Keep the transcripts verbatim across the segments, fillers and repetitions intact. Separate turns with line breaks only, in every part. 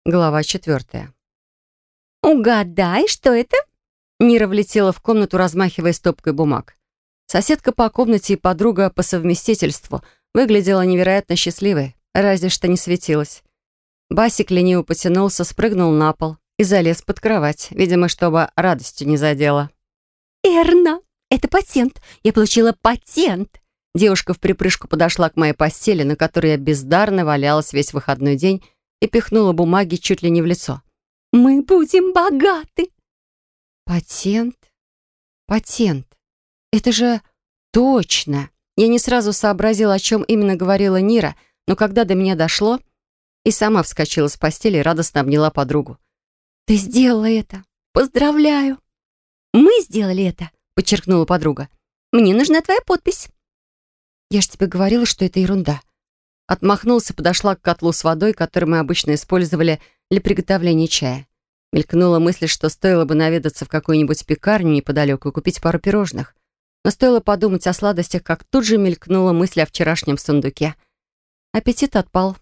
Глава четвертая.
«Угадай, что это?»
Нира влетела в комнату, размахивая стопкой бумаг. Соседка по комнате и подруга по совместительству выглядела невероятно счастливой, разве что не светилась. Басик лениво потянулся, спрыгнул на пол и залез под кровать, видимо, чтобы радостью не задела.
«Эрна, это патент. Я получила патент!»
Девушка в припрыжку подошла к моей постели, на которой я бездарно валялась весь выходной день, и пихнула бумаги чуть ли не в лицо.
«Мы будем богаты!»
Патент? Патент. Это же точно. Я не сразу сообразила, о чем именно говорила Нира, но когда до меня дошло, и сама вскочила с постели и радостно обняла подругу.
«Ты сделала это! Поздравляю!» «Мы сделали это!» — подчеркнула подруга. «Мне нужна твоя подпись!»
«Я ж тебе говорила, что это ерунда». Отмахнулся, подошла к котлу с водой, который мы обычно использовали для приготовления чая. Мелькнула мысль, что стоило бы наведаться в какую-нибудь пекарню неподалеку и купить пару пирожных. Но стоило подумать о сладостях, как тут же мелькнула мысль о вчерашнем сундуке. Аппетит отпал.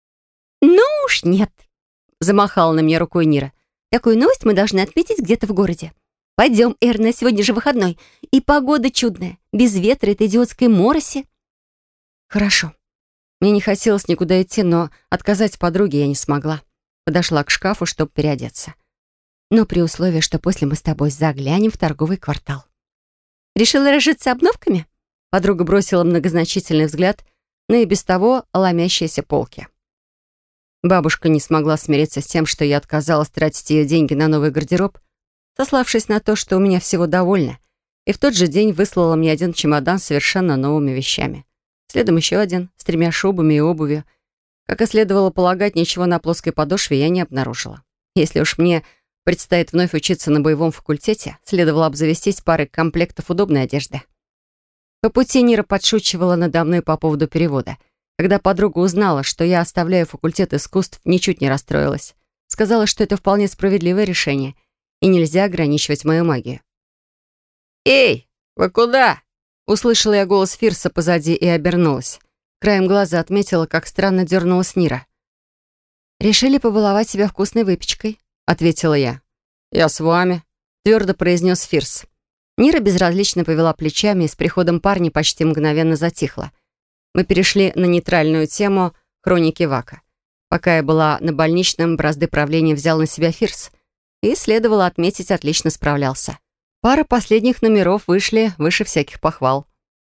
«Ну уж нет»,
— замахала на меня рукой Нира.
«Такую новость мы должны отметить где-то в городе. Пойдем, Эрна, сегодня же выходной. И погода чудная, без ветра этой идиотской мороси».
«Хорошо». Мне не хотелось никуда идти, но отказать подруге я не смогла. Подошла к шкафу, чтобы переодеться.
«Но при условии, что после мы с тобой заглянем в торговый квартал». «Решила разжиться обновками?»
Подруга бросила многозначительный взгляд на и без того ломящиеся полки. Бабушка не смогла смириться с тем, что я отказалась тратить ее деньги на новый гардероб, сославшись на то, что у меня всего довольно, и в тот же день выслала мне один чемодан с совершенно новыми вещами. Следом еще один, с тремя шубами и обувью. Как и следовало полагать, ничего на плоской подошве я не обнаружила. Если уж мне предстоит вновь учиться на боевом факультете, следовало обзавестись парой комплектов удобной одежды. По пути Нира подшучивала надо мной по поводу перевода. Когда подруга узнала, что я оставляю факультет искусств, ничуть не расстроилась. Сказала, что это вполне справедливое решение, и нельзя ограничивать мою магию. «Эй, вы куда?» Услышала я голос Фирса позади и обернулась. Краем глаза отметила, как странно дернулась Нира. «Решили побаловать себя вкусной выпечкой», — ответила я. «Я с вами», — твердо произнес Фирс. Нира безразлично повела плечами и с приходом парня почти мгновенно затихла. Мы перешли на нейтральную тему хроники Вака. Пока я была на больничном, бразды правления взял на себя Фирс. И, следовало отметить, отлично справлялся. Пара последних номеров вышли выше всяких похвал.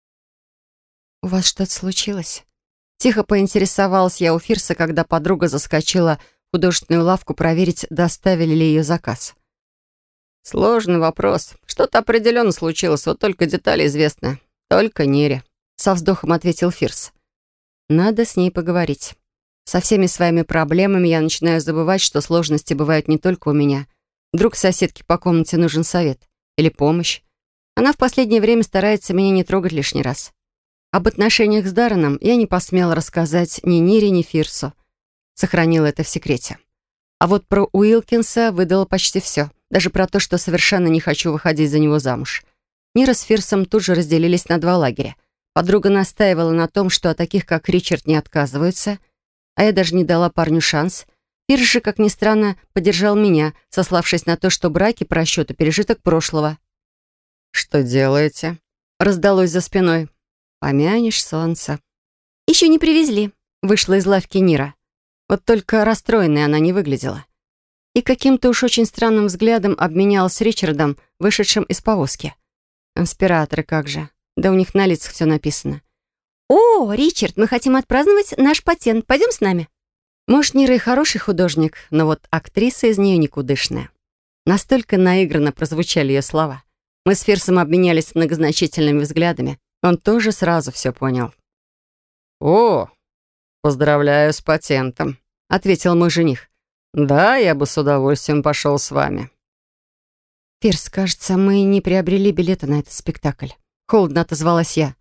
«У вас что-то случилось?» Тихо поинтересовалась я у Фирса, когда подруга заскочила в художественную лавку проверить, доставили ли ее заказ. «Сложный вопрос. Что-то определенно случилось, вот только детали известны. Только Нере», — со вздохом ответил Фирс. «Надо с ней поговорить. Со всеми своими проблемами я начинаю забывать, что сложности бывают не только у меня. Вдруг соседке по комнате нужен совет или помощь. Она в последнее время старается меня не трогать лишний раз. Об отношениях с Дарреном я не посмела рассказать ни Нире, ни Фирсу. Сохранила это в секрете. А вот про Уилкинса выдала почти все. Даже про то, что совершенно не хочу выходить за него замуж. Нира с Фирсом тут же разделились на два лагеря. Подруга настаивала на том, что о таких, как Ричард, не отказываются, а я даже не дала парню шанс. Фирс же, как ни странно, поддержал меня, сославшись на то, что браки по расчету пережиток прошлого. «Что делаете?» — раздалось за спиной. «Помянешь солнце».
«Еще не привезли»,
— вышла из лавки Нира. Вот только расстроенной она не выглядела. И каким-то уж очень странным взглядом обменялась с Ричардом, вышедшим из повозки. Конспираторы как же. Да у них на лицах все написано.
«О, Ричард, мы хотим отпраздновать наш патент. Пойдем с нами?»
Может, Нира и хороший художник, но вот актриса из нее никудышная. Настолько наигранно прозвучали ее слова. Мы с Фирсом обменялись многозначительными взглядами. Он тоже сразу все понял. «О, поздравляю с патентом», — ответил мой жених. «Да, я бы с удовольствием пошел с вами». «Фирс, кажется, мы не приобрели билеты на этот спектакль», — холодно отозвалась я.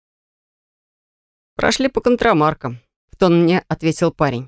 «Прошли по контрамаркам», — в тон мне ответил парень.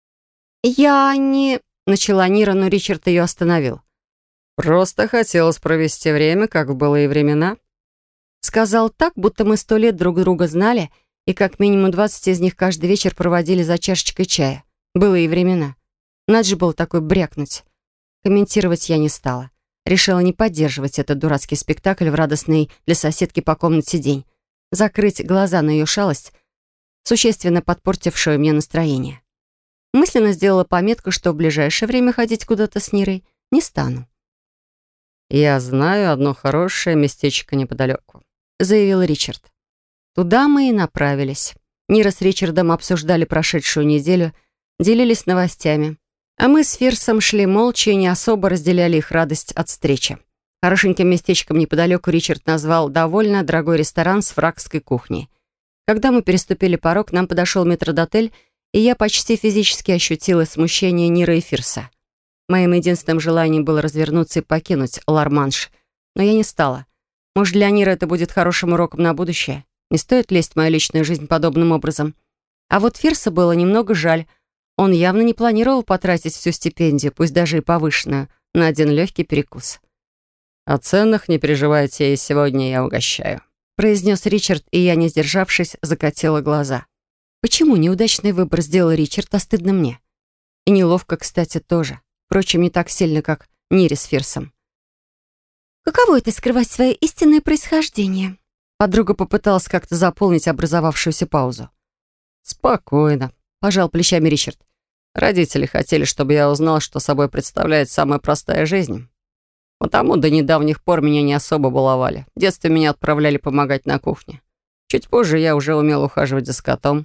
«Я не...»
— начала Нира, но Ричард ее остановил. «Просто хотелось провести время, как в былые времена». Сказал так, будто мы сто лет друг друга знали, и как минимум двадцать из них каждый вечер проводили за чашечкой чая. Былые времена. Надо же было такой брякнуть. Комментировать я не стала. Решила не поддерживать этот дурацкий спектакль в радостный для соседки по комнате день. Закрыть глаза на ее шалость, существенно подпортившую мне настроение. Мысленно сделала пометку, что в ближайшее время ходить куда-то с Нирой не стану. «Я знаю одно хорошее местечко неподалеку», — заявил Ричард. Туда мы и направились. Нира с Ричардом обсуждали прошедшую неделю, делились новостями. А мы с Фирсом шли молча и не особо разделяли их радость от встречи. Хорошеньким местечком неподалеку Ричард назвал довольно дорогой ресторан с франкской кухней. Когда мы переступили порог, нам подошел метрдотель, и я почти физически ощутила смущение Ниры и Фирса. Моим единственным желанием было развернуться и покинуть Ла-Манш, но я не стала. Может, для Ниры это будет хорошим уроком на будущее? Не стоит лезть в мою личную жизнь подобным образом. А вот Фирса было немного жаль. Он явно не планировал потратить всю стипендию, пусть даже и повышенную, на один легкий перекус. «О ценах не переживайте, и сегодня я угощаю», произнес Ричард, и я, не сдержавшись, закатила глаза. Почему неудачный выбор сделал Ричард, а стыдно мне? И неловко, кстати, тоже. Впрочем, не так сильно, как Нире с Фирсом.
«Каково это — скрывать свое истинное происхождение?»
Подруга попыталась как-то заполнить образовавшуюся паузу. «Спокойно», — пожал плечами Ричард. «Родители хотели, чтобы я узнал, что собой представляет самая простая жизнь. Потому до недавних пор меня не особо баловали. В детстве меня отправляли помогать на кухне. Чуть позже я уже умел ухаживать за скотом».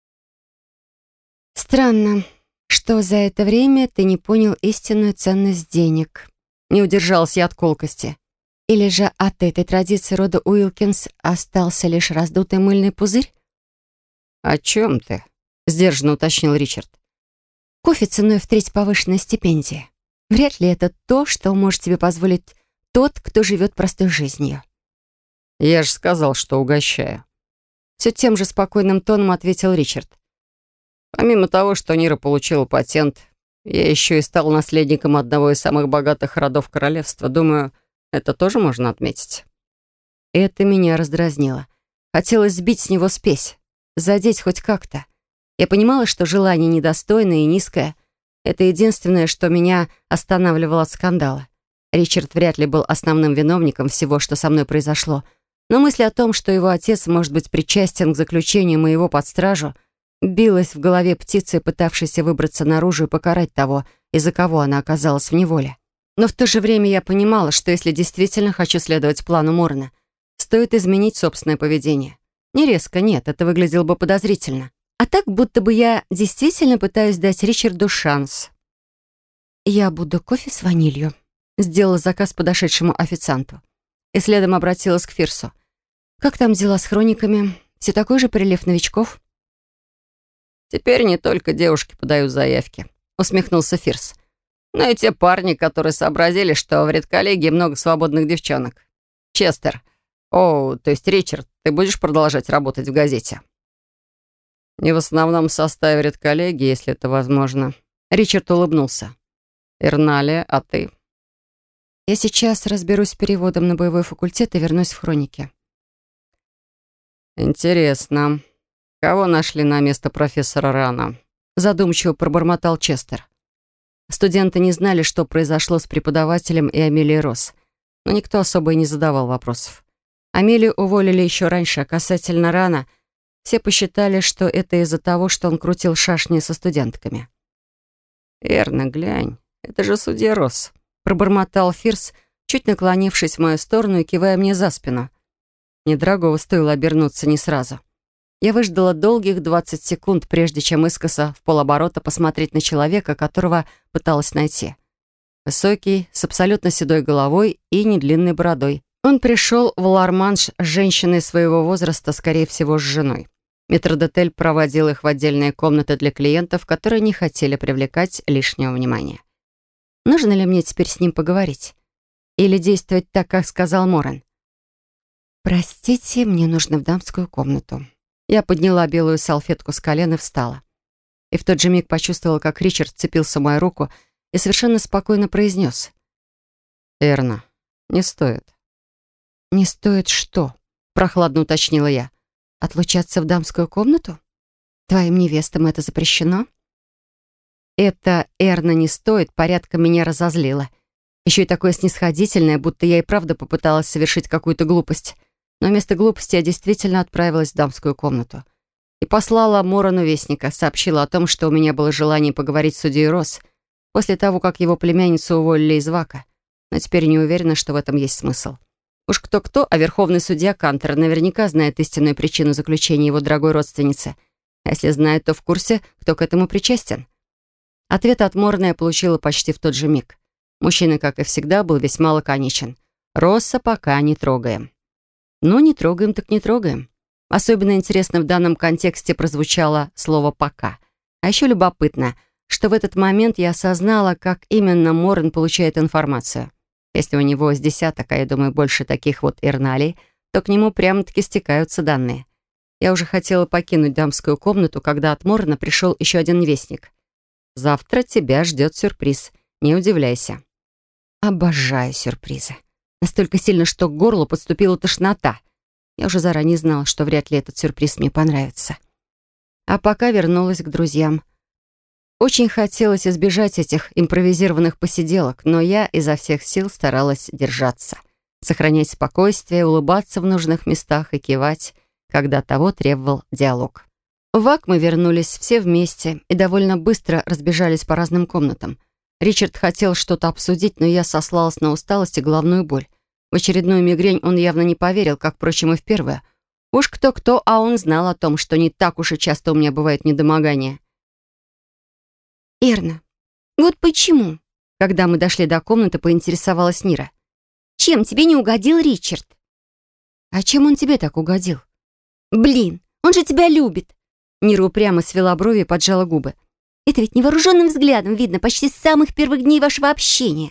«Странно, что за это время ты не понял истинную ценность денег».
Не удержалась я от колкости.
Или же от этой традиции рода Уилкинс остался лишь раздутый мыльный пузырь?
«О чем ты?» — сдержанно уточнил Ричард.
«Кофе ценой в треть повышенной стипендии. Вряд ли это то, что может себе позволить тот, кто живет простой жизнью».
«Я же сказал, что угощаю». Все тем же спокойным тоном ответил Ричард. «Помимо того, что Нира получила патент, я еще и стал наследником одного из самых богатых родов королевства. Думаю, это тоже можно отметить». Это меня раздразнило. Хотелось сбить с него спесь, задеть хоть как-то. Я понимала, что желание недостойное и низкое. Это единственное, что меня останавливало от скандала. Ричард вряд ли был основным виновником всего, что со мной произошло. Но мысль о том, что его отец может быть причастен к заключению моего под стражу, билась в голове птицей, пытавшейся выбраться наружу и покарать того, из-за кого она оказалась в неволе. Но в то же время я понимала, что если действительно хочу следовать плану Морна, стоит изменить собственное поведение. Не резко, нет, это выглядело бы подозрительно. А так, будто бы я действительно пытаюсь дать Ричарду шанс. «Я буду кофе с ванилью», — сделала заказ подошедшему официанту. И следом обратилась к Фирсу. «Как там дела с хрониками? Все такой же прилив новичков?» «Теперь не только девушки подают заявки», — усмехнулся Фирс. «Но и те парни, которые сообразили, что в редколлегии много свободных девчонок. Честер, о, то есть Ричард, ты будешь продолжать работать в газете?» «Не в основном составе редколлегии, если это возможно». Ричард улыбнулся. «Эрналия, а ты?»
«Я сейчас разберусь с переводом на боевой факультет и вернусь в хроники».
«Интересно. Кого нашли на место профессора Рана?» Задумчиво пробормотал Честер. Студенты не знали, что произошло с преподавателем и Амелией Росс, но никто особо и не задавал вопросов. Амелию уволили еще раньше, а касательно Рана все посчитали, что это из-за того, что он крутил шашни со студентками. «Верно, глянь, это же судья Росс», пробормотал Фирс, чуть наклонившись в мою сторону и кивая мне за спину. Недорогого стоило обернуться не сразу. Я выждала долгих двадцать секунд, прежде чем искоса в полоборота посмотреть на человека, которого пыталась найти. Высокий, с абсолютно седой головой и недлинной бородой. Он пришел в Ла-Манш с женщиной своего возраста, скорее всего, с женой. Метрдотель проводил их в отдельные комнаты для клиентов, которые не хотели привлекать лишнего внимания. Нужно ли мне теперь с ним поговорить? Или действовать так, как сказал Моран? «Простите, мне нужно в дамскую комнату». Я подняла белую салфетку с колен и встала. И в тот же миг почувствовала, как Ричард вцепился в мою руку и совершенно спокойно произнес. «Эрна, не стоит». «Не стоит что?» — прохладно уточнила я. «Отлучаться в дамскую комнату? Твоим невестам это запрещено?» Это Эрна не стоит, порядка меня разозлила. Еще и такое снисходительное, будто я и правда попыталась совершить какую-то глупость. Но вместо глупости я действительно отправилась в дамскую комнату. И послала Морану вестника, сообщила о том, что у меня было желание поговорить с судьей Росс после того, как его племянницу уволили из ВАКа. Но теперь не уверена, что в этом есть смысл. Уж кто-кто, а верховный судья Кантер наверняка знает истинную причину заключения его дорогой родственницы. А если знает, то в курсе, кто к этому причастен. Ответ от Морна я получила почти в тот же миг. Мужчина, как и всегда, был весьма лаконичен. «Росса пока не трогаем». Ну, не трогаем, так не трогаем. Особенно интересно в данном контексте прозвучало слово «пока». А еще любопытно, что в этот момент я осознала, как именно Морн получает информацию. Если у него с десяток, а я думаю, больше таких вот Эрналей, то к нему прямо-таки стекаются данные. Я уже хотела покинуть дамскую комнату, когда от Морна пришел еще один вестник. «Завтра тебя ждет сюрприз. Не удивляйся». Обожаю сюрпризы. Настолько сильно, что к горлу подступила тошнота. Я уже заранее знала, что вряд ли этот сюрприз мне понравится. А пока вернулась к друзьям. Очень хотелось избежать этих импровизированных посиделок, но я изо всех сил старалась держаться, сохранять спокойствие, улыбаться в нужных местах и кивать, когда того требовал диалог. В ВАК мы вернулись все вместе и довольно быстро разбежались по разным комнатам. Ричард хотел что-то обсудить, но я сослалась на усталость и головную боль. В очередную мигрень он явно не поверил, как, впрочем, и в первое. Уж кто-кто, а он знал о том, что не так уж и часто у меня бывает недомогание.
«Эрна, вот почему?»
Когда мы дошли до комнаты, поинтересовалась Нира.
«Чем тебе не угодил Ричард?»
«А чем он тебе так угодил?»
«Блин, он же тебя любит!»
Нира упрямо свела брови и поджала губы.
«Это ведь невооруженным взглядом видно почти с самых первых дней вашего общения».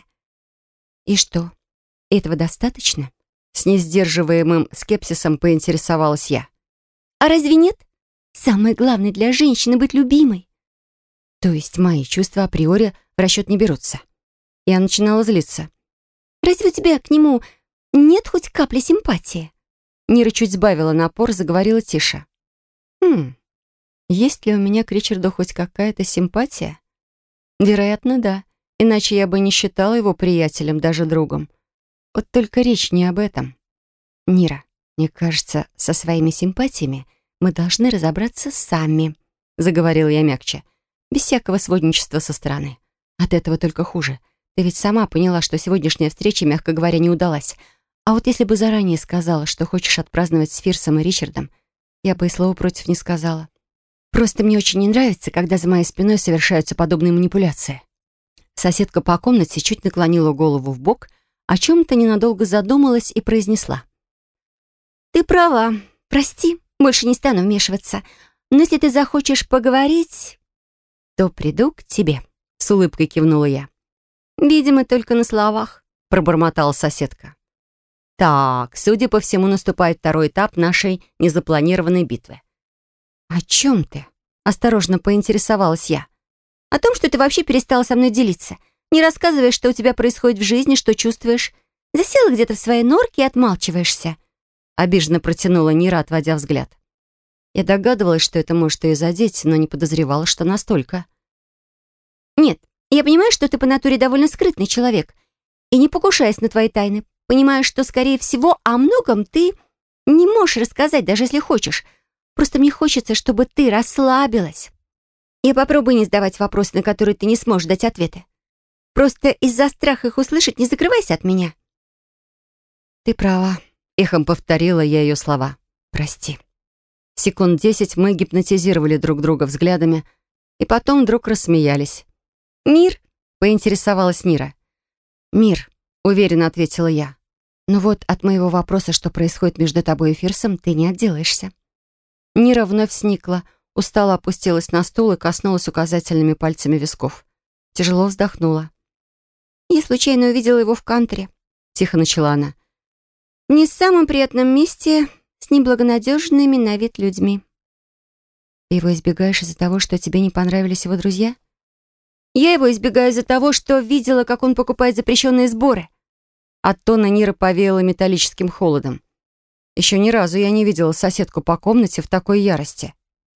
«И что, этого достаточно?» С несдерживаемым скепсисом поинтересовалась я.
«А разве нет? Самое главное для женщины — быть любимой».
То есть мои чувства априори в расчет не берутся. Я начинала злиться.
«Разве у тебя к нему нет хоть капли симпатии?»
Нира чуть сбавила напор, заговорила тише. «Хм, есть ли у меня к Ричарду хоть какая-то симпатия? Вероятно, да. Иначе я бы не считала его приятелем, даже другом. Вот только речь не об этом. Нира, мне кажется, со своими симпатиями мы должны разобраться сами», — заговорила я мягче, без всякого сводничества со стороны. От этого только хуже. Ты ведь сама поняла, что сегодняшняя встреча, мягко говоря, не удалась. А вот если бы заранее сказала, что хочешь отпраздновать с Фирсом и Ричардом, я бы и слова против не сказала. Просто мне очень не нравится, когда за моей спиной совершаются подобные манипуляции». Соседка по комнате чуть наклонила голову в бок, о чем-то ненадолго задумалась и произнесла.
«Ты права. Прости, больше не стану вмешиваться. Но если ты захочешь поговорить,
то приду к тебе», — с улыбкой кивнула я.
«Видимо, только на словах»,
— пробормотала соседка. «Так, судя по всему, наступает второй этап нашей незапланированной битвы». «О чем ты?» — осторожно поинтересовалась я.
«О том, что ты вообще перестала со мной делиться. Не рассказываешь, что у тебя происходит в жизни, что чувствуешь. Засела где-то в своей норке и отмалчиваешься».
Обиженно протянула Нира, отводя взгляд. Я догадывалась, что это может ее задеть, но не подозревала, что настолько.
«Нет, я понимаю, что ты по натуре довольно скрытный человек. И не покушаясь на твои тайны, понимаю, что, скорее всего, о многом ты не можешь рассказать, даже если хочешь. Просто мне хочется, чтобы ты расслабилась. И попробуй не задавать вопросы, на которые ты не сможешь дать ответы. Просто из-за страха их услышать не закрывайся от меня».
«Ты права», — эхом повторила я ее слова. «Прости». Секунд десять мы гипнотизировали друг друга взглядами, и потом вдруг рассмеялись.
«Мир?»
— поинтересовалась Нира. «Мир», — уверенно ответила я. «Но вот от моего вопроса, что происходит между тобой и Фирсом, ты не отделаешься». Нира вновь сникла, устало опустилась на стул и коснулась указательными пальцами висков. Тяжело вздохнула.
«Я случайно увидела его в кантре», — тихо начала она. «В не самом приятном месте, с неблагонадежными на вид людьми».
«Ты его избегаешь из-за того, что тебе не понравились его друзья?»
«Я его избегаю из-за того, что видела, как он покупает запрещенные сборы».
От тона Нира повеяло металлическим холодом. Еще ни разу я не видела соседку по комнате в такой ярости.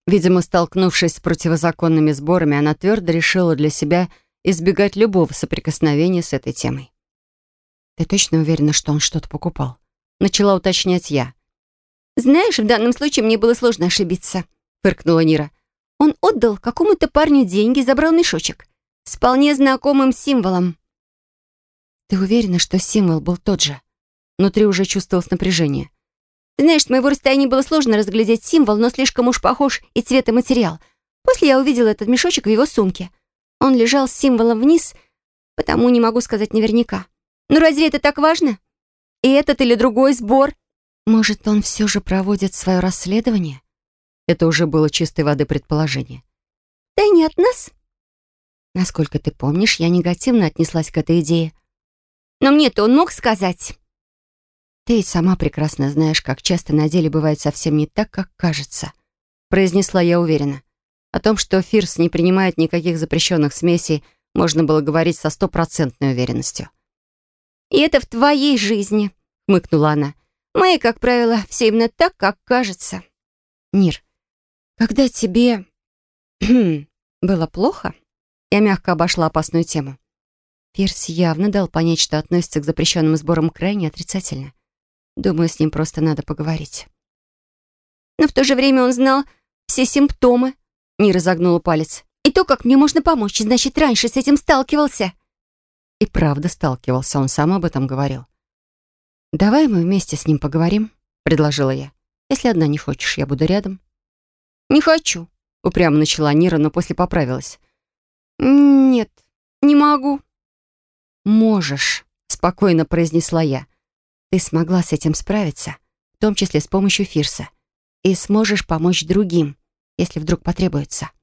Видимо, столкнувшись с противозаконными сборами, она твердо решила для себя избегать любого соприкосновения с этой темой. «Ты точно уверена, что он что-то покупал?» Начала уточнять я.
«Знаешь, в данном случае мне было сложно ошибиться», — фыркнула Нира. «Он отдал какому-то парню деньги, забрал мешочек с вполне знакомым символом».
«Ты уверена, что символ был тот же?» Внутри уже чувствовалось напряжение.
«Ты знаешь, с моего расстояния было сложно разглядеть символ, но слишком уж похож и цвет, и материал. После я увидела этот мешочек в его сумке. Он лежал с символом вниз, потому не могу сказать наверняка. Но разве это так важно? И этот или другой сбор?»
«Может, он все же проводит свое расследование?» Это уже было чистой воды предположение.
«Да не от нас?»
«Насколько ты помнишь, я негативно отнеслась к этой идее».
«Но мне-то он мог сказать».
«Ты ведь сама прекрасно знаешь, как часто на деле бывает совсем не так, как кажется», произнесла я уверенно. О том, что Фирс не принимает никаких запрещенных смесей, можно было говорить со стопроцентной уверенностью.
«И это в твоей жизни», — хмыкнула она. «Мои, как правило, все именно так, как кажется».
«Нир, когда тебе было плохо?» Я мягко обошла опасную тему. Фирс явно дал понять, что относится к запрещенным сборам крайне отрицательно. Думаю, с ним просто надо поговорить.
«Но в то же время он знал все симптомы», — Нира загнула палец. «И то, как мне можно помочь, значит, раньше с этим сталкивался».
И правда сталкивался, он сам об этом говорил. «Давай мы вместе с ним поговорим», — предложила я. «Если одна не хочешь, я буду рядом».
«Не хочу», —
упрямо начала Нира, но после поправилась.
«Нет, не могу».
«Можешь», — спокойно произнесла я. «Ты смогла с этим справиться, в том числе с помощью Фирса, и сможешь помочь другим, если вдруг потребуется».